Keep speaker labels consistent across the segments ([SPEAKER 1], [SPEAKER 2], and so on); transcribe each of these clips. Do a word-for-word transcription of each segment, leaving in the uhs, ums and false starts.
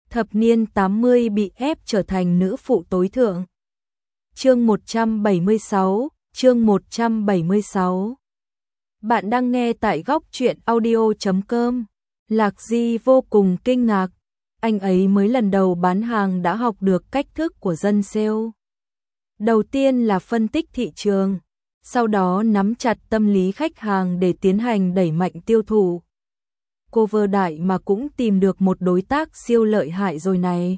[SPEAKER 1] thập niên tám mươi bị ép trở thành nữ phụ tối thượng. Chương một trăm bảy mươi sáu, chương một trăm bảy mươi sáu. Bạn đang nghe tại góc truyện audio chấm com. Lạc Di vô cùng kinh ngạc, anh ấy mới lần đầu bán hàng đã học được cách thức của dân sale. Đầu tiên là phân tích thị trường, sau đó nắm chặt tâm lý khách hàng để tiến hành đẩy mạnh tiêu thụ. Cô vơ đại mà cũng tìm được một đối tác siêu lợi hại rồi này.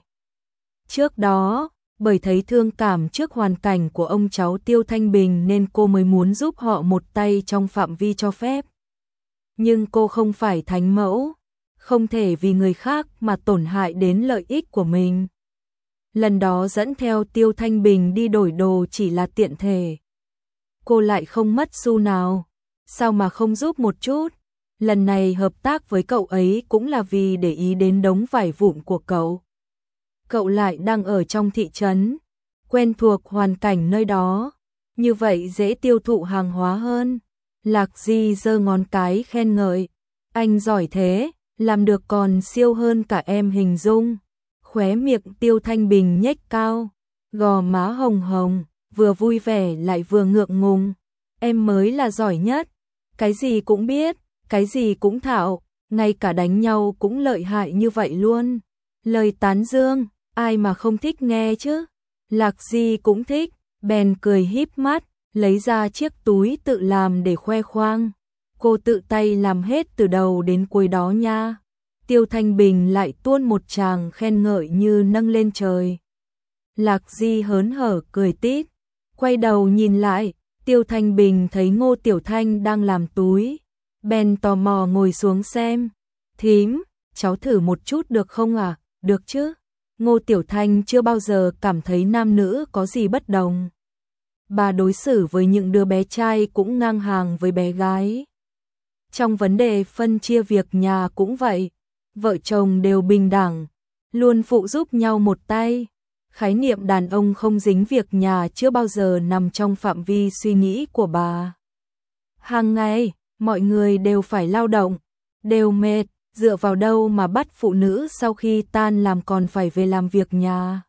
[SPEAKER 1] Trước đó, bởi thấy thương cảm trước hoàn cảnh của ông cháu Tiêu Thanh Bình nên cô mới muốn giúp họ một tay trong phạm vi cho phép. Nhưng cô không phải thánh mẫu, không thể vì người khác mà tổn hại đến lợi ích của mình. Lần đó dẫn theo Tiêu Thanh Bình đi đổi đồ chỉ là tiện thể. Cô lại không mất xu nào, sao mà không giúp một chút? Lần này hợp tác với cậu ấy cũng là vì để ý đến đống vải vụn của cậu. Cậu lại đang ở trong thị trấn, quen thuộc hoàn cảnh nơi đó, như vậy dễ tiêu thụ hàng hóa hơn. Lạc Di giơ ngón cái khen ngợi, anh giỏi thế, làm được còn siêu hơn cả em hình dung. Khóe miệng Tiêu Thanh Bình nhếch cao, gò má hồng hồng, vừa vui vẻ lại vừa ngượng ngùng. Em mới là giỏi nhất, cái gì cũng biết, cái gì cũng thạo, ngay cả đánh nhau cũng lợi hại như vậy luôn. Lời tán dương, ai mà không thích nghe chứ. Lạc Di cũng thích, bèn cười híp mắt, lấy ra chiếc túi tự làm để khoe khoang. Cô tự tay làm hết từ đầu đến cuối đó nha. Tiêu Thanh Bình lại tuôn một tràng khen ngợi như nâng lên trời. Lạc Di hớn hở cười tít, quay đầu nhìn lại, Tiêu Thanh Bình thấy Ngô Tiểu Thanh đang làm túi, bèn tò mò ngồi xuống xem. Thím, cháu thử một chút được không à? Được chứ. Ngô Tiểu Thanh chưa bao giờ cảm thấy nam nữ có gì bất đồng. Bà đối xử với những đứa bé trai cũng ngang hàng với bé gái. Trong vấn đề phân chia việc nhà cũng vậy, vợ chồng đều bình đẳng, luôn phụ giúp nhau một tay. Khái niệm đàn ông không dính việc nhà chưa bao giờ nằm trong phạm vi suy nghĩ của bà. Hàng ngày, mọi người đều phải lao động, đều mệt, dựa vào đâu mà bắt phụ nữ sau khi tan làm còn phải về làm việc nhà.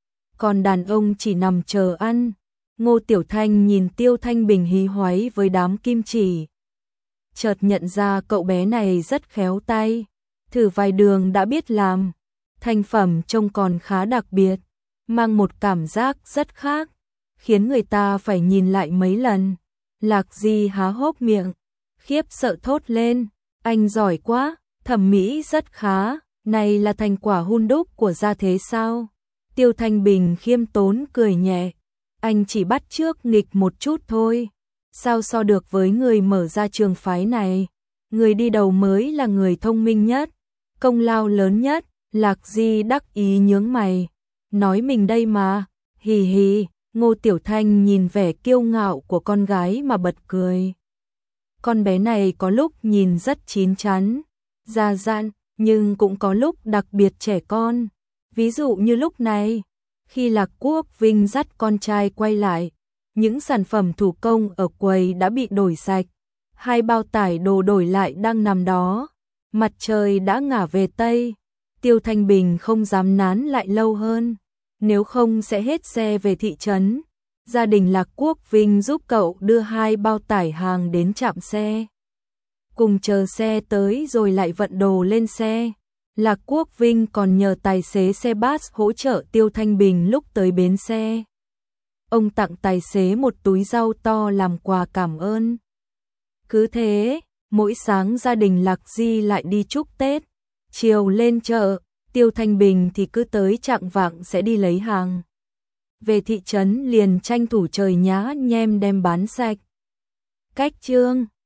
[SPEAKER 1] Còn đàn ông chỉ nằm chờ ăn. Ngô Tiểu Thanh nhìn Tiêu Thanh Bình hí hoáy với đám kim chỉ. Chợt nhận ra cậu bé này rất khéo tay, thử vài đường đã biết làm. Thành phẩm trông còn khá đặc biệt, mang một cảm giác rất khác, khiến người ta phải nhìn lại mấy lần. Lạc Di há hốc miệng, khiếp sợ thốt lên, anh giỏi quá, thẩm mỹ rất khá, này là thành quả hun đúc của gia thế sao? Tiêu Thanh Bình khiêm tốn cười nhẹ, anh chỉ bắt chước nghịch một chút thôi, sao so được với người mở ra trường phái này? Người đi đầu mới là người thông minh nhất, công lao lớn nhất. Lạc Di đắc ý nhướng mày, nói mình đây mà, hì hì. Ngô Tiểu Thanh nhìn vẻ kiêu ngạo của con gái mà bật cười. Con bé này có lúc nhìn rất chín chắn, già dặn, nhưng cũng có lúc đặc biệt trẻ con. Ví dụ như lúc này, khi Lạc Quốc Vinh dắt con trai quay lại, những sản phẩm thủ công ở quầy đã bị đổi sạch, hai bao tải đồ đổi lại đang nằm đó. Mặt trời đã ngả về Tây, Tiêu Thanh Bình không dám nán lại lâu hơn, nếu không sẽ hết xe về thị trấn. Gia đình Lạc Quốc Vinh giúp cậu đưa hai bao tải hàng đến trạm xe, cùng chờ xe tới rồi lại vận đồ lên xe. Lạc Quốc Vinh còn nhờ tài xế xe bus hỗ trợ Tiêu Thanh Bình lúc tới bến xe. Ông tặng tài xế một túi rau to làm quà cảm ơn. Cứ thế, mỗi sáng gia đình Lạc Di lại đi chúc Tết, chiều lên chợ, Tiêu Thanh Bình thì cứ tới chạng vạng sẽ đi lấy hàng. Về thị trấn liền tranh thủ trời nhá nhem đem bán sạch. Cách chương